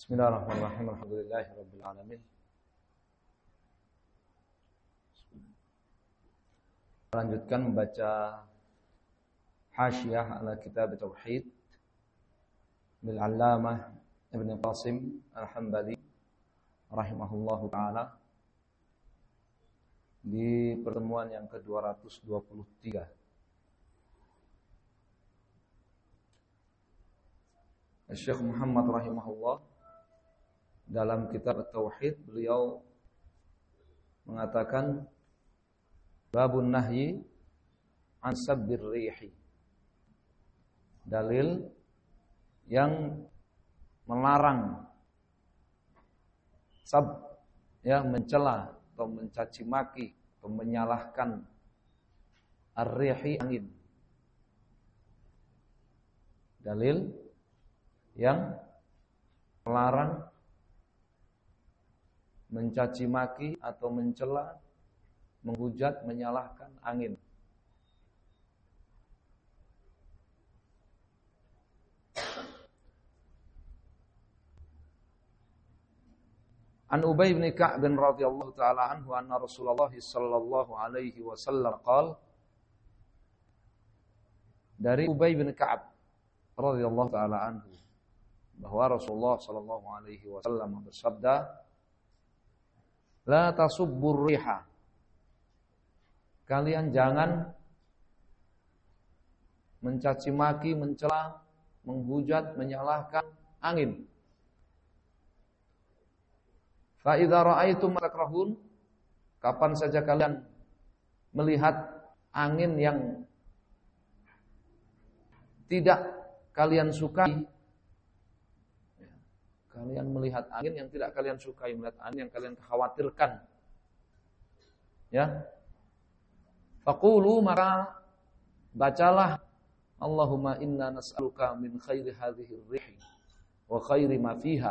Bismillahirrahmanirrahim. Alhamdulillahirabbil alamin. Lanjutkan membaca Hasyiyah ala Kitab Tauhid bil Allamah Ibnu Qasim Al-Hambali rahimahullahu taala di pertemuan yang ke-223. Syekh Muhammad rahimahullah dalam kitab Tauhid beliau mengatakan babun nahyi an sabbir rihi, dalil yang melarang mencela atau mencaci maki atau menyalahkan ar-rihi, angin. Dalil yang melarang mencaci maki atau mencela, menghujat, menyalahkan angin. An Ubay bin Ka'b radhiyallahu ta'ala anhu anna Rasulullah sallallahu alaihi wasallam qala, dari Ubay bin Ka'b radhiyallahu ta'ala anhu bahwa Rasulullah sallallahu alaihi wasallam bersabda, la tasubbur riha, kalian jangan mencaci maki, mencela, menghujat, menyalahkan angin. Fa idza ra'aitum takrahun, kapan saja kalian melihat angin yang tidak kalian sukai, kalian melihat angin yang tidak kalian sukai, melihat angin yang kalian khawatirkan, ya, faqulu, maka bacalah Allahumma inna nas'aluka min khairi hadhihi ar-rih wa khairi ma fiha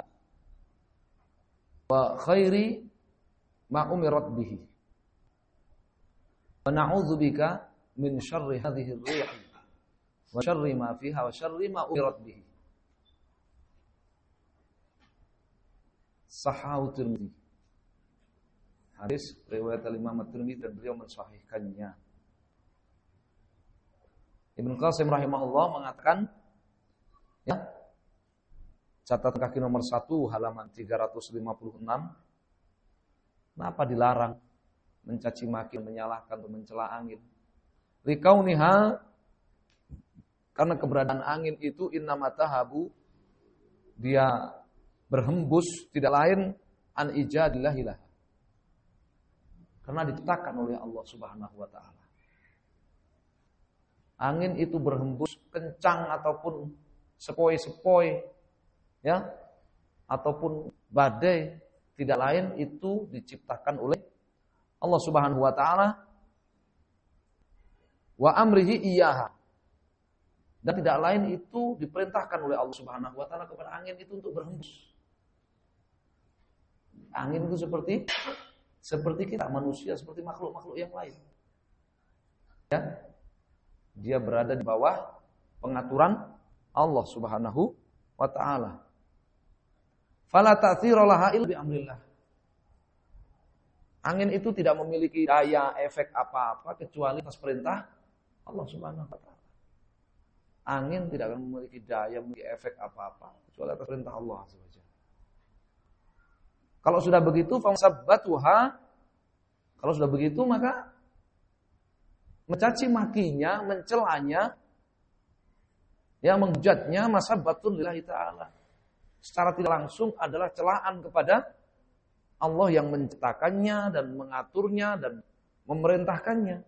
wa khairi ma umirat bihi wa na'udzubika min syarri hadhihi ar-rih wa syarri ma fiha wa syarri ma umirat bihi. Sahahu Tirmidzi. Hadis riwayat Imam At-Tirmidzi dan beliau mensahihkannya. Ibnu Qasim rahimahullah mengatakan, ya, catatan kaki nomor 1 halaman 356, kenapa dilarang mencaci maki, menyalahkan atau mencela angin? Likauniha, karena keberadaan angin itu innamatahabu, dia berhembus tidak lain an ijadillahilah, karena diciptakan oleh Allah Subhanahu wa taala. Angin itu berhembus kencang ataupun sepoi-sepoi, ya, ataupun badai, tidak lain itu diciptakan oleh Allah Subhanahu wa taala. Wa amrihi iyyaha, dan tidak lain itu diperintahkan oleh Allah Subhanahu wa taala kepada angin itu untuk berhembus. Angin itu seperti kita manusia, seperti makhluk-makhluk yang lain. Ya. Dia berada di bawah pengaturan Allah Subhanahu wa taala. Fala ta'thira laha illa bi amrillah. Angin itu tidak memiliki daya efek apa-apa kecuali atas perintah Allah Subhanahu wa taala. Angin tidak akan memiliki daya, memiliki efek apa-apa kecuali atas perintah Allah Subhanahu. Kalau sudah begitu, famsabbatuha, kalau sudah begitu maka mencaci makinya, mencelanya, yang menghujatnya, masabbatun lillahi ta'ala, secara tidak langsung adalah celaan kepada Allah yang menciptakannya dan mengaturnya dan memerintahkannya.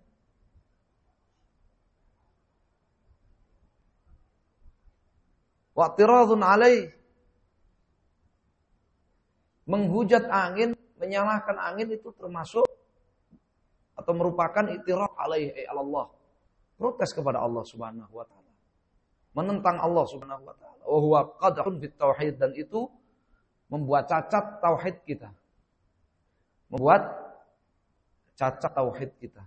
Wa'tiradun alaih, menghujat angin, menyalahkan angin itu termasuk atau merupakan i'tirad alaihi Allah, protes kepada Allah Subhanahu wa taala, menentang Allah Subhanahu wa taala. Wa huwa qadhun fit tauhid, dan itu membuat cacat tauhid kita. Membuat cacat tauhid kita.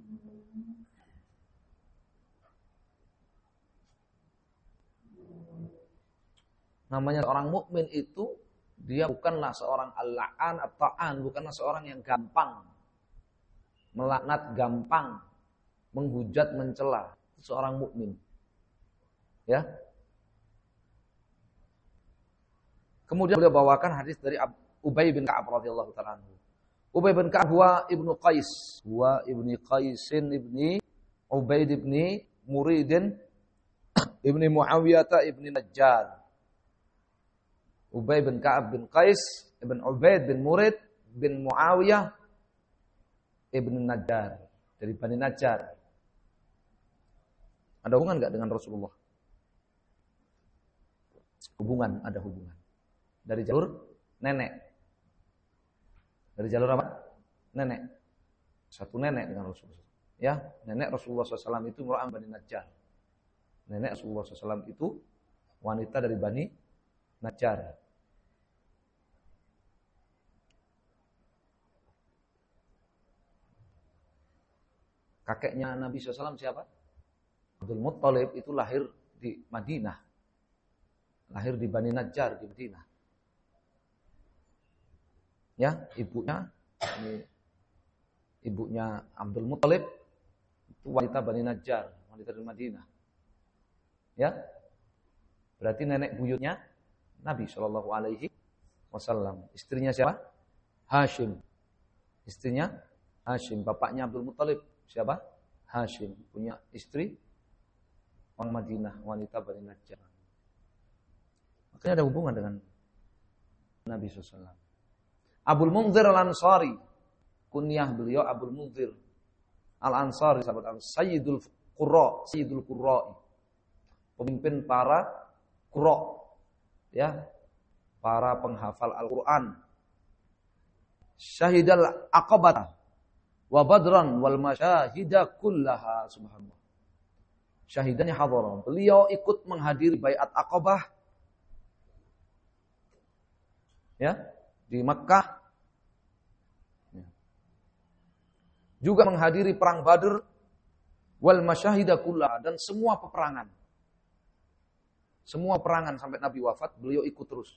Namanya orang mukmin itu dia bukanlah seorang al-la'an at-ta'an, bukanlah seorang yang gampang melaknat, gampang menghujat, mencela. Seorang mukmin. Ya. Kemudian beliau bawakan hadis dari Ubay bin Ka'ab radhiyallahu ta'ala anhu. Ubay bin Ka'ab huwa ibnu Qais, huwa ibni Qaisin ibni Ubaid ibni Muridin ibni Muawiyah ibni Najjar. Ubay bin Ka'ab bin Qais ibn Ubaid bin Murid bin Muawiyah ibn Najjar, dari Bani Najjar. Ada hubungan enggak dengan Rasulullah? Hubungan, ada hubungan. Dari jalur nenek. Dari jalur apa? Nenek. Satu nenek dengan Rasulullah. Ya, nenek Rasulullah SAW itu Imra'ah Bani Najjar. Nenek Rasulullah SAW itu wanita dari Bani Najjar. Kakeknya Nabi SAW siapa? Abdul Muttalib itu lahir di Madinah. Lahir di Bani Najjar di Madinah. Ya, ibunya Abdul Muttalib itu wanita Bani Najjar, wanita dari Madinah. Ya. Berarti nenek buyutnya Nabi SAW. Istrinya siapa? Hashim. Istrinya Hashim, bapaknya Abdul Muttalib. Siapa? Hashim. Punya istri orang Madinah, wanita Bani Najjar. Makanya ada hubungan dengan Nabi SAW. Abul Munzir Al-Ansari. Kunyah beliau Abul Munzir Al-Ansari, sahabat Sayyidul Qurra, Sayyidul Qurra'i. Pemimpin para Qurra. Ya. Para penghafal Al-Qur'an. Syahidal Aqabah wa badran wal masyahida kullaha, subhanallah. Syahidannya hadara. Beliau ikut menghadiri baiat Aqabah. Ya, di Makkah. Ya. Juga menghadiri perang Badr wal masyahida kullaha, dan semua peperangan. Semua perangan sampai Nabi wafat beliau ikut terus.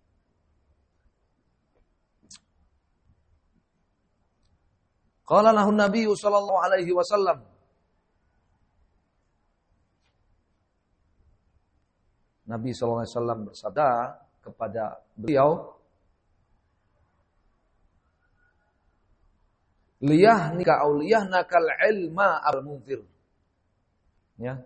Qala lahu Nabi sallallahu alaihi wasallam. Nabi sallallahu alaihi wasallam bersabda kepada beliau, liyahnika aw liyahnakal ilma al-munzir. Ya.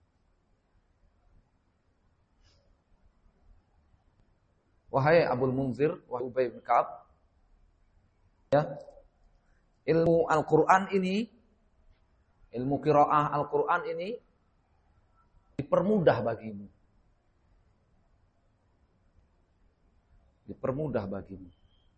Wahai Abul Munzir, wahai Ubay bin Ka'ab. Ya. Ilmu Al-Quran ini, ilmu qiraah Al-Quran ini dipermudah bagimu. Dipermudah bagimu.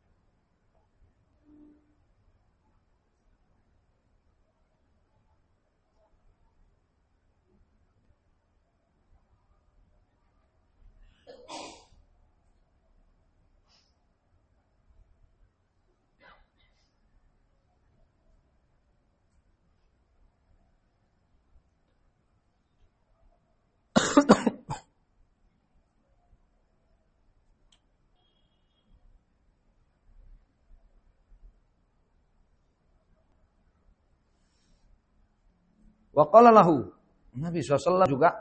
Wa qala lahu, Nabi SAW juga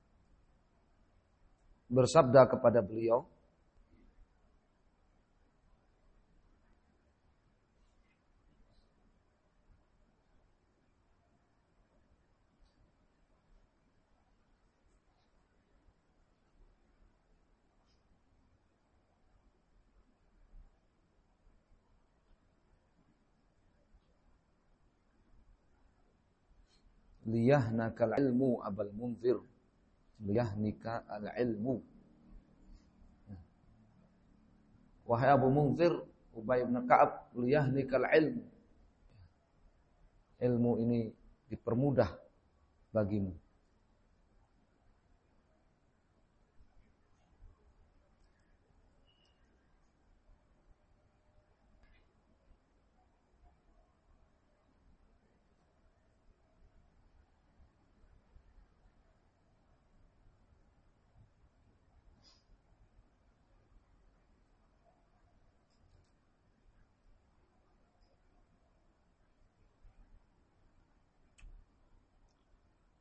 bersabda kepada beliau, liyahnakal ilmu Abul Munzir. Liyahnika al-ilmu. Wahai Abu Munzir, Ubay bin Ka'ab, liyahnikal ilmu. Ilmu ini dipermudah bagimu.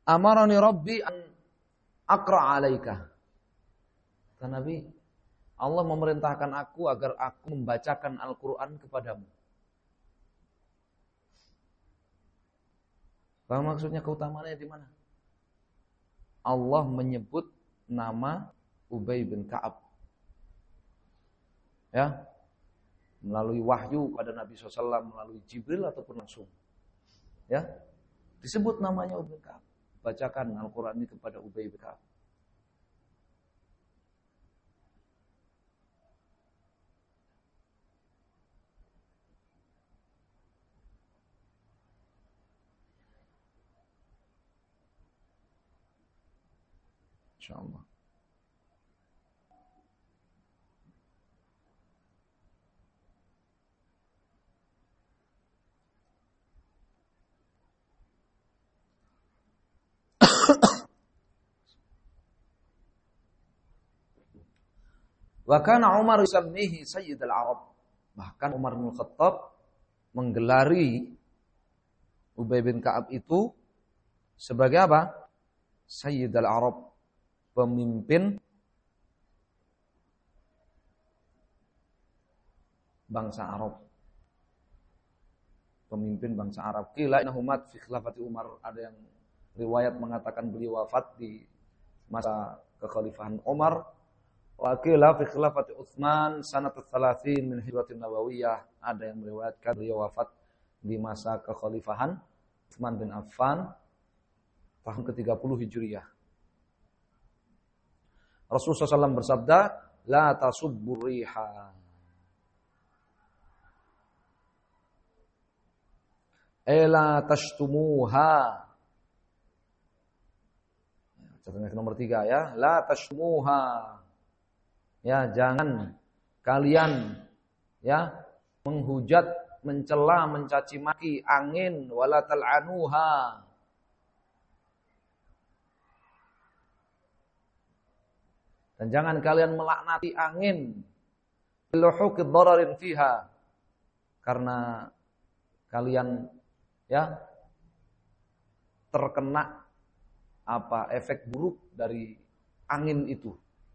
Amarani Rabbi an aqra 'alaika. Kata Nabi, Allah memerintahkan aku agar aku membacakan Al-Qur'an kepadamu. Apa maksudnya keutamaannya di mana? Allah menyebut nama Ubay bin Ka'ab. Ya. Melalui wahyu pada Nabi SAW, melalui Jibril ataupun langsung. Ya. Disebut namanya Ubay bin Ka'ab. Bacakan Al-Qur'an ini kepada Ubay bin Ka'ab. Insyaallah. Wa kana Umar yusammihi Sayyidul Arab. Bahkan Umar bin Khattab menggelari Ubay bin Ka'ab itu sebagai apa? Sayyidul Arab, pemimpin bangsa Arab. Pemimpin bangsa Arab. Qila innahu mat fi khilafati Umar. Ada yang riwayat mengatakan beliau wafat di masa kekhalifahan Umar. Wa qila fi khilafati Utsman sanat 30 min hijratin nabawiyah. Ada yang meriwayatkan beliau wafat di masa kekhalifahan Utsman bin Affan tahun ke-30 Hijriyah. Rasulullah SAW bersabda, la tasubbur riha. La tashtumuha. Catatan nomor 3 ya, la tashtumuha. Ya, jangan kalian ya menghujat, mencela, mencaci maki angin, wala tal'anuha. Dan jangan kalian melaknati angin. Biluhuqid dararin fiha. Karena kalian ya terkena efek buruk dari angin itu.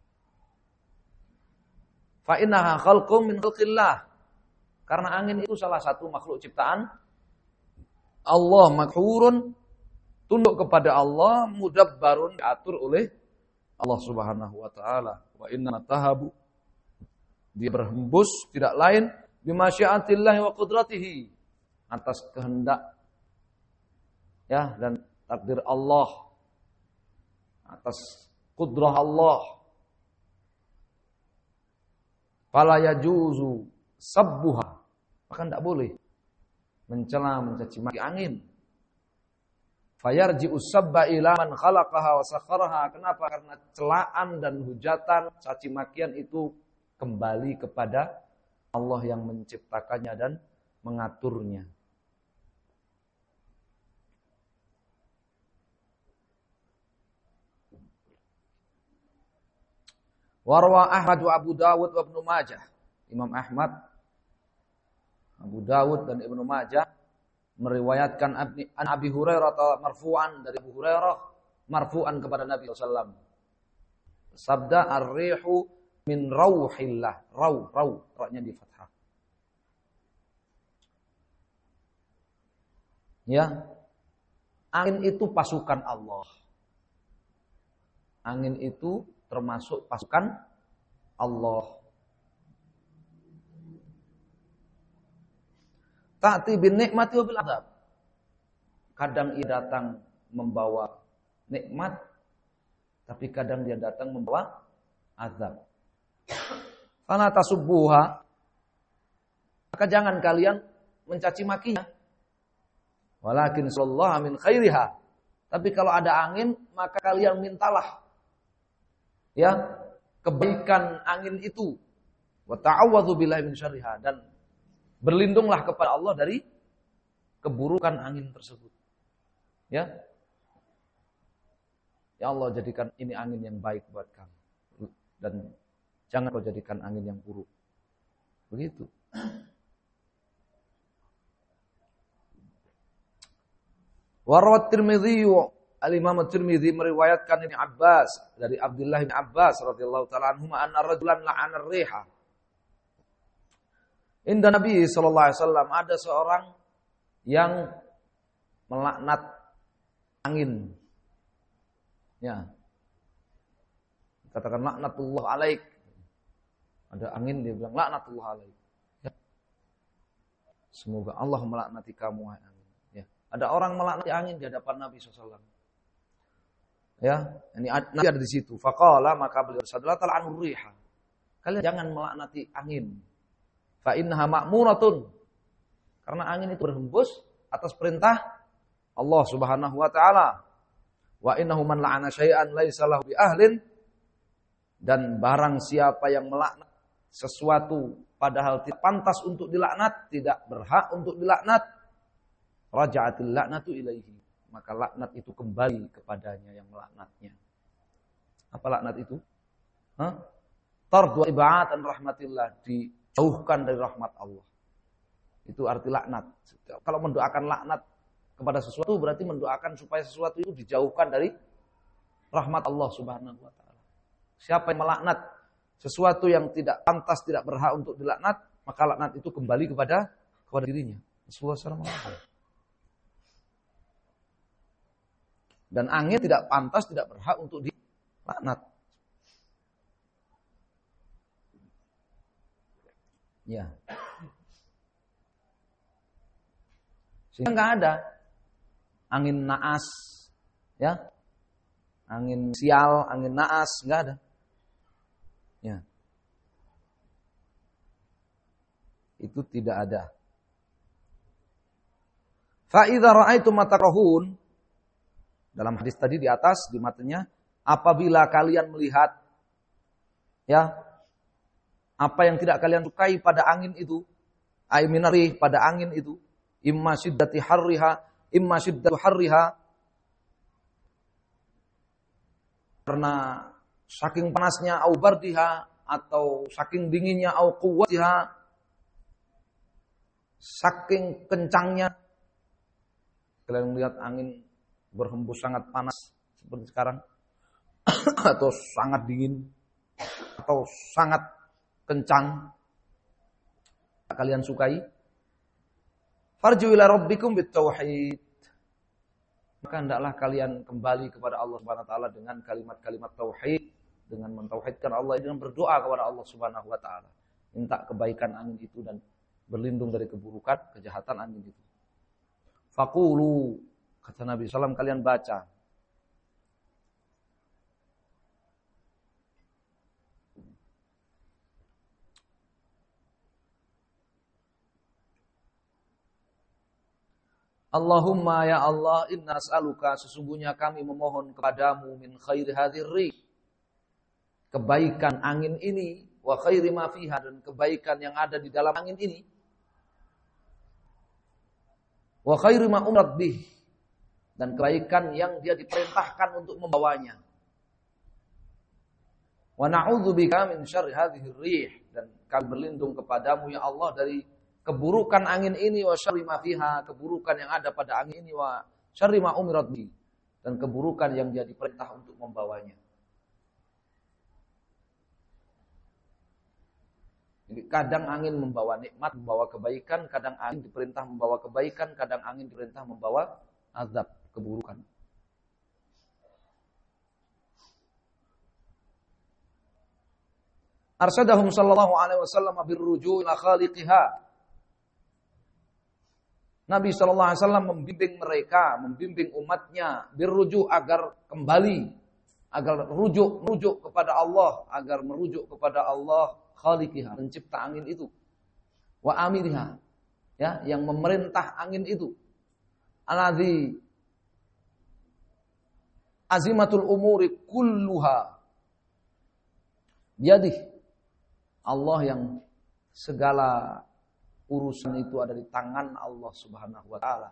Fa innaha khalqum min khalqillah. Karena angin itu salah satu makhluk ciptaan Allah, makhurun, tunduk kepada Allah, mudabbarun, diatur oleh Allah Subhanahu wa taala. Wa inna tahabu, dia berhembus tidak lain bimasyiatillahi wa qudratihi, atas kehendak ya dan takdir Allah, atas kudrah Allah. Fala yajuzu sabbuha, maka tidak boleh mencela, mencaci maki angin. Fayarji'u sabba ila man khalaqaha wa sakharaha. Kenapa? Karena celaan dan hujatan, caci makian itu kembali kepada Allah yang menciptakannya dan mengaturnya. Warwa Ahmad wa Abu Dawud wa Ibnu Majah. Imam Ahmad, Abu Dawud dan Ibnu Majah meriwayatkan an Abi Hurairah marfu'an, dari Abu Hurairah marfu'an kepada Nabi SAW. Sabda ar-rihu min rauhillah. Ra-nya di fathah. Ya. Angin itu pasukan Allah. Angin itu termasuk pasukan Allah. Ta'ti bin nikmati wa bil adab. Kadang ia datang membawa nikmat, tapi kadang dia datang membawa azab. Fala tasubbuha, maka jangan kalian mencaci makinya. Walakin sallallahu min khairiha. Tapi kalau ada angin, maka kalian mintalah ya kebaikan angin itu. Wa ta'awwadzu billahi min syarriha, dan berlindunglah kepada Allah dari keburukan angin tersebut. Ya. Ya Allah, jadikan ini angin yang baik buat kamu. Dan jangan kau jadikan angin yang buruk. Begitu. Warawat Tirmidzi Al-Imam At-Tirmidzi meriwayatkan Ibnu Abbas dari Abdullah bin Abbas radhiyallahu taala anhuma anna rajulan la'ana ar-riha. Inda Nabi sallallahu alaihi wasallam ada seorang yang melaknat angin. Ya. Katakan laknatullah alaik. Ada angin dia bilang laknatullah alaik. Ya. Semoga Allah melaknati kamu wahai angin. Ya. Ada orang melaknati angin di hadapan Nabi sallallahu alaihi wasallam. Ya, ini Nabi ada di situ. Faqala maka beliau bersabda tal'anur riha. Kalian jangan melaknati angin. Fa innaha ma'muratun. Karena angin itu berhembus atas perintah Allah Subhanahu wa taala. Wa innahu man la'ana syai'an laisa lahu bi ahlin. Dan barang siapa yang melaknat sesuatu padahal tidak pantas untuk dilaknat, tidak berhak untuk dilaknat, raja'atil la'natu ilaihi. Maka laknat itu kembali kepadanya yang melaknatnya. Apa laknat itu? Tardu iba'atan rahmatillah, dijauhkan dari rahmat Allah. Itu arti laknat. Kalau mendoakan laknat kepada sesuatu berarti mendoakan supaya sesuatu itu dijauhkan dari rahmat Allah Subhanahu wa taala. Siapa yang melaknat sesuatu yang tidak pantas, tidak berhak untuk dilaknat, maka laknat itu kembali kepada dirinya. Rasulullah SAW. Dan angin tidak pantas, tidak berhak untuk dilaknat. Ya. Sehingga nggak ada angin naas, ya, angin sial, angin naas, nggak ada. Ya. Itu tidak ada. Fa idza ra'aitum matakrahun, dalam hadis tadi di atas di matanya, apabila kalian melihat ya apa yang tidak kalian sukai pada angin itu, ay minarih pada angin itu, imma syiddati harriha, imma syiddatu harriha, karena saking panasnya au bardiha, atau saking dinginnya au quwwatiha, saking kencangnya. Kalian melihat angin berhembus sangat panas seperti sekarang, atau sangat dingin, atau sangat kencang, kalian sukai, farju ila rabbikum bitauhid, maka hendaklah kalian kembali kepada Allah Subhanahu wa taala dengan kalimat-kalimat tauhid, dengan mentauhidkan Allah, dengan berdoa kepada Allah Subhanahu wa taala, minta kebaikan angin itu dan berlindung dari keburukan, kejahatan angin itu. Faqulu, kata Nabi SAW, kalian baca. Allahumma ya Allah, inna as'aluka, sesungguhnya kami memohon kepadamu min khairi hadhir rih, kebaikan angin ini, wa khairi ma fiha, dan kebaikan yang ada di dalam angin ini, wa khairi ma umrat bih, dan kebaikan yang dia diperintahkan untuk membawanya. Wa na'udzubika min syarri hadhir rih, dan kami berlindung kepadamu ya Allah dari keburukan angin ini, wa syarri ma fiha, keburukan yang ada pada angin ini, wa syarri ma umirat bi, dan keburukan yang dia diperintah untuk membawanya. Jadi kadang angin membawa nikmat, membawa kebaikan, kadang angin diperintah membawa kebaikan, kadang angin diperintah membawa azab, keburukan. Arsyadahum sallallahu alaihi wasallam birruju' ila khaliqiha. Nabi sallallahu alaihi wasallam membimbing mereka, membimbing umatnya birruju' agar kembali, agar merujuk kepada Allah, agar merujuk kepada Allah khaliqiha, pencipta angin itu. Wa amiriha, ya, yang memerintah angin itu. Alladzi azimatul umuri kulluha biyadih, Allah yang segala urusan itu ada di tangan Allah Subhanahu wa taala.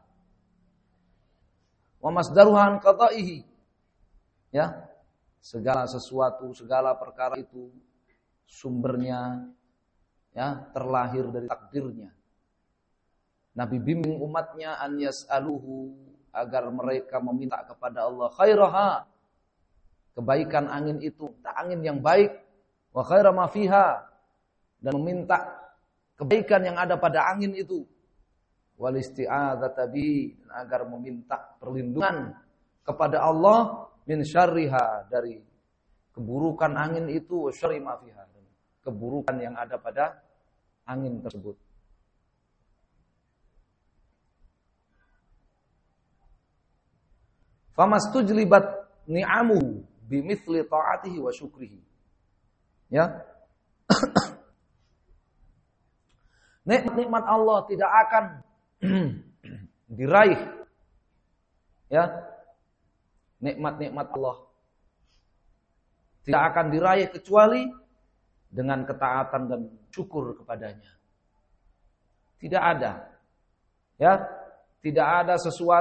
Wa masdaruha an qada'ihi, ya, segala sesuatu, segala perkara itu sumbernya, ya, terlahir dari takdirnya. Nabi bimbing umatnya an yas'aluhu, agar mereka meminta kepada Allah khairaha, kebaikan angin itu, angin yang baik, wa khaira ma fiha, dan meminta kebaikan yang ada pada angin itu, wal isti'adzata bihi, agar meminta perlindungan kepada Allah min syarriha, dari keburukan angin itu, wa syarri ma fiha, keburukan yang ada pada angin tersebut. Famastujlibat ni'amu bimithli ta'atihi wa syukrihi. Ya. Nikmat Allah tidak akan diraih. Ya. Nikmat-nikmat Allah tidak akan diraih kecuali dengan ketaatan dan syukur kepadanya. Tidak ada. Ya. Tidak ada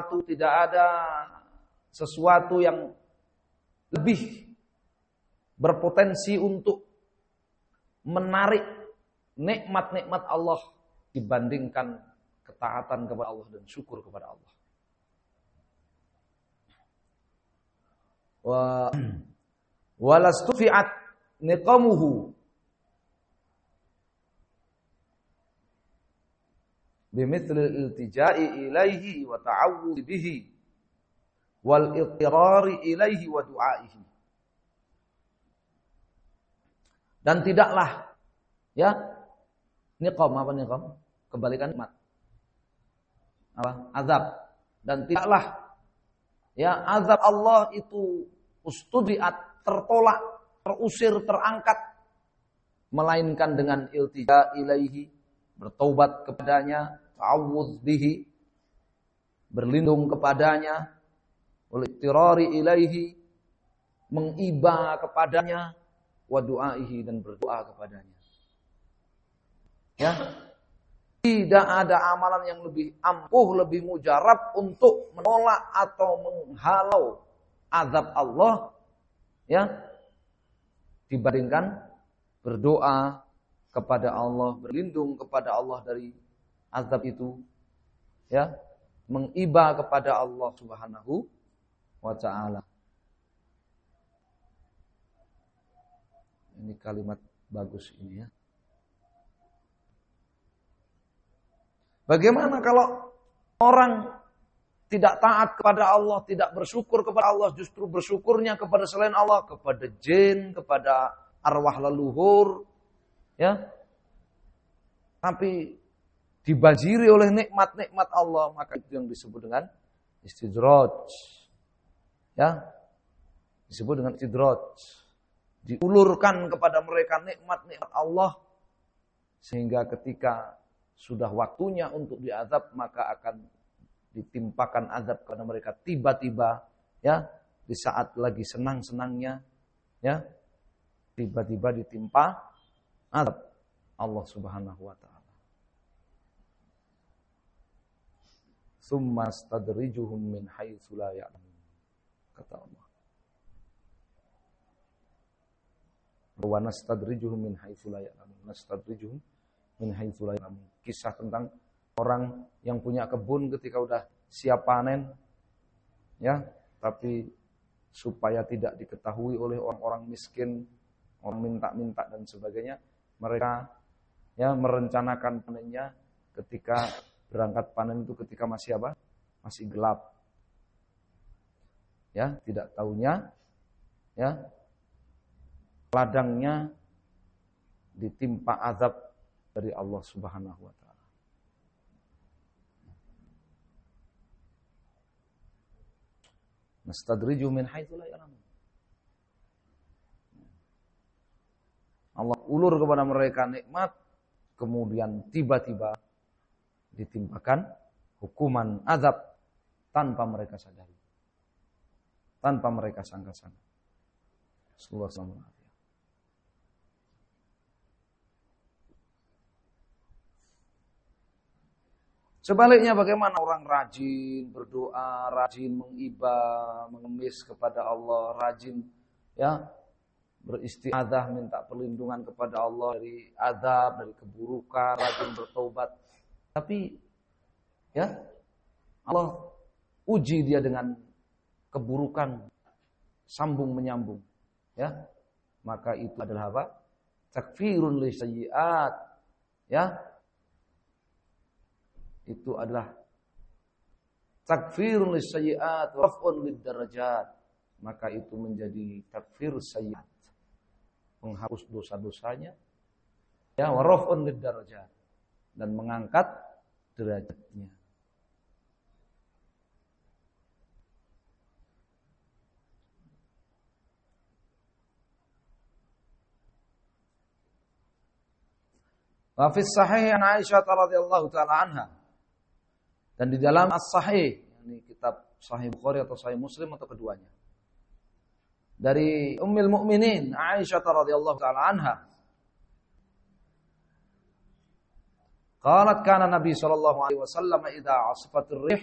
sesuatu yang lebih berpotensi untuk menarik nikmat-nikmat Allah dibandingkan ketaatan kepada Allah dan syukur kepada Allah. Walastufi'at niqamuhu bimithli iltija'i ilaihi wa ta'awudhi bihi wal ittirari ilaihi wa du'aihi. Dan tidaklah, ya, niqam, apa niqam? Kebalikan nikmat. Apa? Azab. Dan tidaklah, ya, azab Allah itu ustudiat, tertolak, terusir, terangkat, melainkan dengan iltija ilaihi, bertaubat kepadanya, ta'awudz bihi, berlindung kepadanya, wal-ittirari ilaihi, mengiba kepadanya, wa du'aihi, dan berdoa kepadanya. Ya. Tidak ada amalan yang lebih ampuh, lebih mujarab untuk menolak atau menghalau azab Allah, ya, dibandingkan berdoa kepada Allah, berlindung kepada Allah dari azab itu, ya, mengiba kepada Allah Subhanahu wa ta'ala. Ini kalimat bagus ini, ya. Bagaimana kalau orang tidak taat kepada Allah, tidak bersyukur kepada Allah, justru bersyukurnya kepada selain Allah, kepada jin, kepada arwah leluhur, ya. Tapi dibanjiri oleh nikmat-nikmat Allah, maka itu yang disebut dengan istidraj. Ya. Disebut dengan istidraj. Diulurkan kepada mereka nikmat-nikmat Allah sehingga ketika sudah waktunya untuk diazab, maka akan ditimpakan azab kepada mereka tiba-tiba, ya, di saat lagi senang-senangnya, ya, tiba-tiba ditimpa azab Allah Subhanahu wa ta'ala. Tsumma astadrijuhum min haitsu la ya'lamun, kata Allah. Wa nastadrijuhum min haitsu la ya'lamun, nastadrijuhum min haitsu la ya'lamun. Kisah tentang orang yang punya kebun ketika udah siap panen, ya, tapi supaya tidak diketahui oleh orang-orang miskin, orang minta-minta dan sebagainya, mereka, ya, merencanakan panennya ketika berangkat panen itu ketika masih apa? Masih gelap. Ya, tidak tahunya, ya, ladangnya ditimpa azab dari Allah Subhanahu wa ta'ala. Nastadrijuhum min haitsu la ya'lamun. Allah ulur kepada mereka nikmat, kemudian tiba-tiba ditimpakan hukuman azab tanpa mereka sadari, tanpa mereka sangka-sangka. Sallallahu alaihi wasallam. Sebaliknya bagaimana orang rajin berdoa, rajin mengibah, mengemis kepada Allah, rajin, ya, beristiadzah, minta perlindungan kepada Allah dari azab, dari keburukan, rajin bertaubat. Tapi, ya, Allah uji dia dengan keburukan sambung menyambung, ya, maka itu adalah apa? Takfirun lisayyi'at, ya. Itu adalah takfirun lisayyi'at wa raf'un lidarajat. Maka itu menjadi takfir sayyi'at, menghapus dosa-dosanya, ya, wa raf'un lidarajat, dan mengangkat derajatnya. Wa fi sahih an Aisyah radhiyallahu taala anha. Dan di dalam as-sahih, ini kitab Sahih Bukhari atau Sahih Muslim atau keduanya. Dari Ummul Mukminin Aisyah radhiyallahu taala anha. Qalat kana Nabi sallallahu alaihi wasallam idza asfatir rih.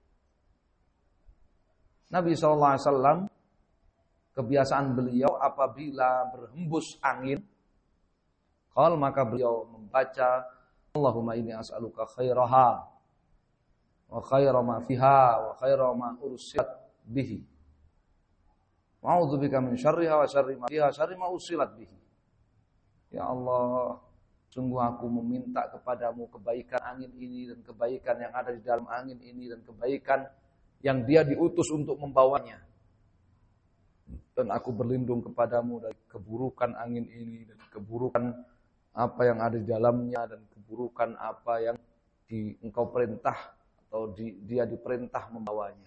Nabi sallallahu alaihi wasallam kebiasaan beliau apabila berhembus angin, qal maka beliau membaca Allahumma inni as'aluka khairaha wa khaira ma fiha wa khaira ma ursilat bihi. Wa a'udzubika min syarriha wa syarri ma fiha syarri ma ursilat bihi. Ya Allah, sungguh aku meminta kepadamu kebaikan angin ini dan kebaikan yang ada di dalam angin ini dan kebaikan yang dia diutus untuk membawanya. Dan aku berlindung kepadamu dari keburukan angin ini dan keburukan apa yang ada di dalamnya dan keburukan apa yang engkau perintah atau dia diperintah membawanya.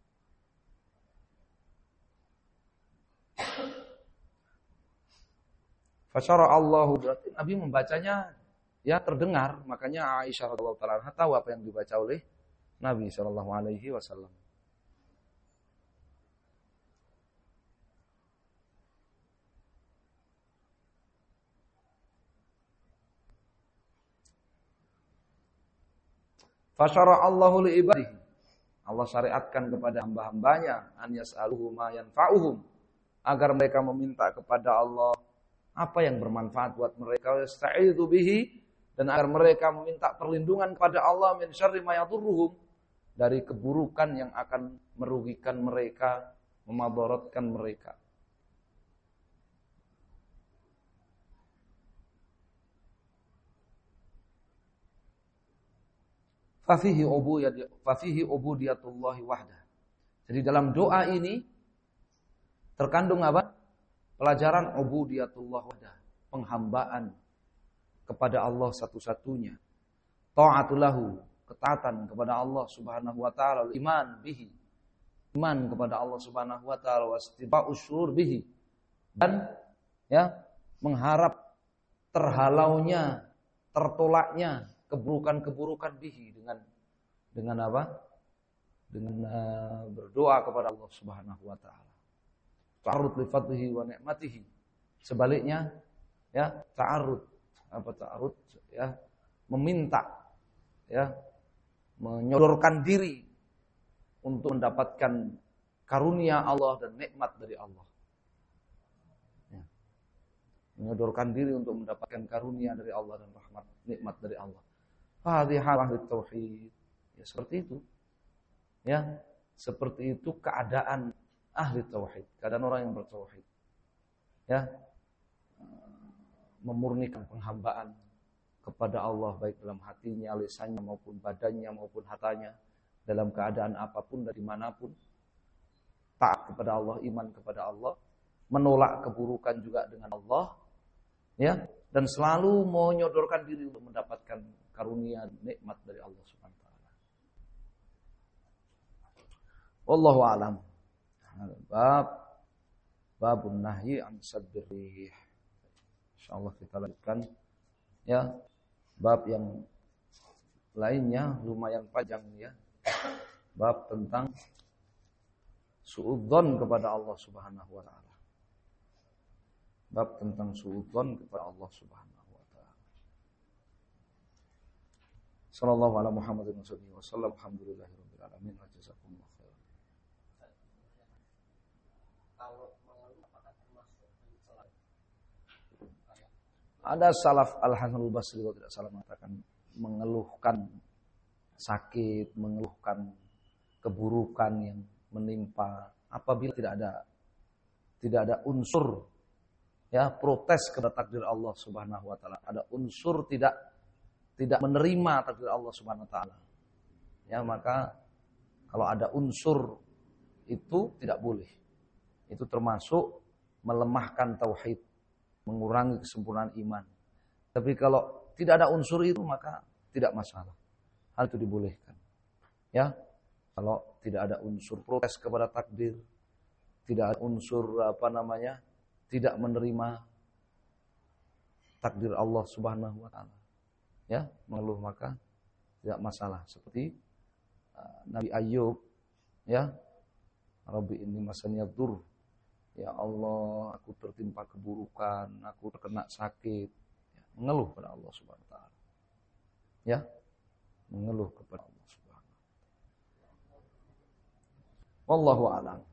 Fasyara Allahu, berarti Nabi membacanya ya terdengar, makanya Aisyah radhiyallahu taala anha tahu apa yang dibaca oleh Nabi sallallahu alaihi wasallam. Fasyara Allahu li ibadihi. Allah syariatkan kepada hamba-hambanya an yas'aluhu ma yanfa'uhum, agar mereka meminta kepada Allah apa yang bermanfaat buat mereka, yasta'idzu bihi, dan agar mereka meminta perlindungan kepada Allah min syarri ma yadurruhum, dari keburukan yang akan merugikan mereka, memadaratkan mereka. Fafihi ubudiyatullahi wahdah. Jadi dalam doa ini terkandung apa? Pelajaran ubudiyatullah wahdah, penghambaan kepada Allah satu-satunya. Ta'atulahu, ketaatan kepada Allah Subhanahu wa taala, iman bihi, iman kepada Allah Subhanahu wa taala, wastiba'us syurur bihi, dan ya mengharap terhalaunya, tertolaknya keburukan-keburukan bihi dengan apa? Dengan berdoa kepada Allah Subhanahu wa taala. Ta'arrud li fadlihi wa ni'matihi. Sebaliknya ya, ta'arrud ya, meminta ya, menyodorkan diri untuk mendapatkan karunia Allah dan nikmat dari Allah. Ya. Menyodorkan diri untuk mendapatkan karunia dari Allah dan rahmat, nikmat dari Allah. Hadhihi ahli tauhid. Ya seperti itu. Ya, seperti itu keadaan ahli tauhid, keadaan orang yang bertauhid. Ya. Memurnikan penghambaan kepada Allah baik dalam hatinya, lisannya maupun badannya maupun hatanya, dalam keadaan apapun dari manapun. Taat kepada Allah, iman kepada Allah, menolak keburukan juga dengan Allah, ya, dan selalu menyodorkan diri untuk mendapatkan karunia nikmat dari Allah Subhanahu wa taala. Wallahu a'lam. Babun nahyi an sabbir rih. Insyaallah kita lanjutkan ya bab yang lainnya, lumayan panjang ya. Bab tentang suudzon kepada Allah Subhanahu wa taala. Bab tentang suudzon kepada Allah Subhanahu wa taala. Sallallahu ala Muhammadin wa sallam. Alhamdulillahirabbil alamin. Jazakumullah khairan. Ada salaf Al-Hasan Al-Basri kalau tidak salah mengatakan mengeluhkan sakit, mengeluhkan keburukan yang menimpa apabila tidak ada unsur ya protes kepada takdir Allah Subhanahu wa taala. Ada unsur tidak menerima takdir Allah Subhanahu wa taala. Ya, maka kalau ada unsur itu tidak boleh. Itu termasuk melemahkan tauhid, mengurangi kesempurnaan iman. Tapi kalau tidak ada unsur itu maka tidak masalah. Hal itu dibolehkan. Ya, kalau tidak ada unsur protes kepada takdir, tidak ada unsur tidak menerima takdir Allah Subhanahu wa taala. Ya, mengeluh maka tidak masalah. Seperti Nabi Ayub, ya, Rabbi inni masaniya dur. Ya Allah, aku tertimpa keburukan, aku terkena sakit. Ya, mengeluh kepada Allah Subhanahu wa taala. Ya, mengeluh kepada Allah Subhanahu wa taala. Wallahu a'lam.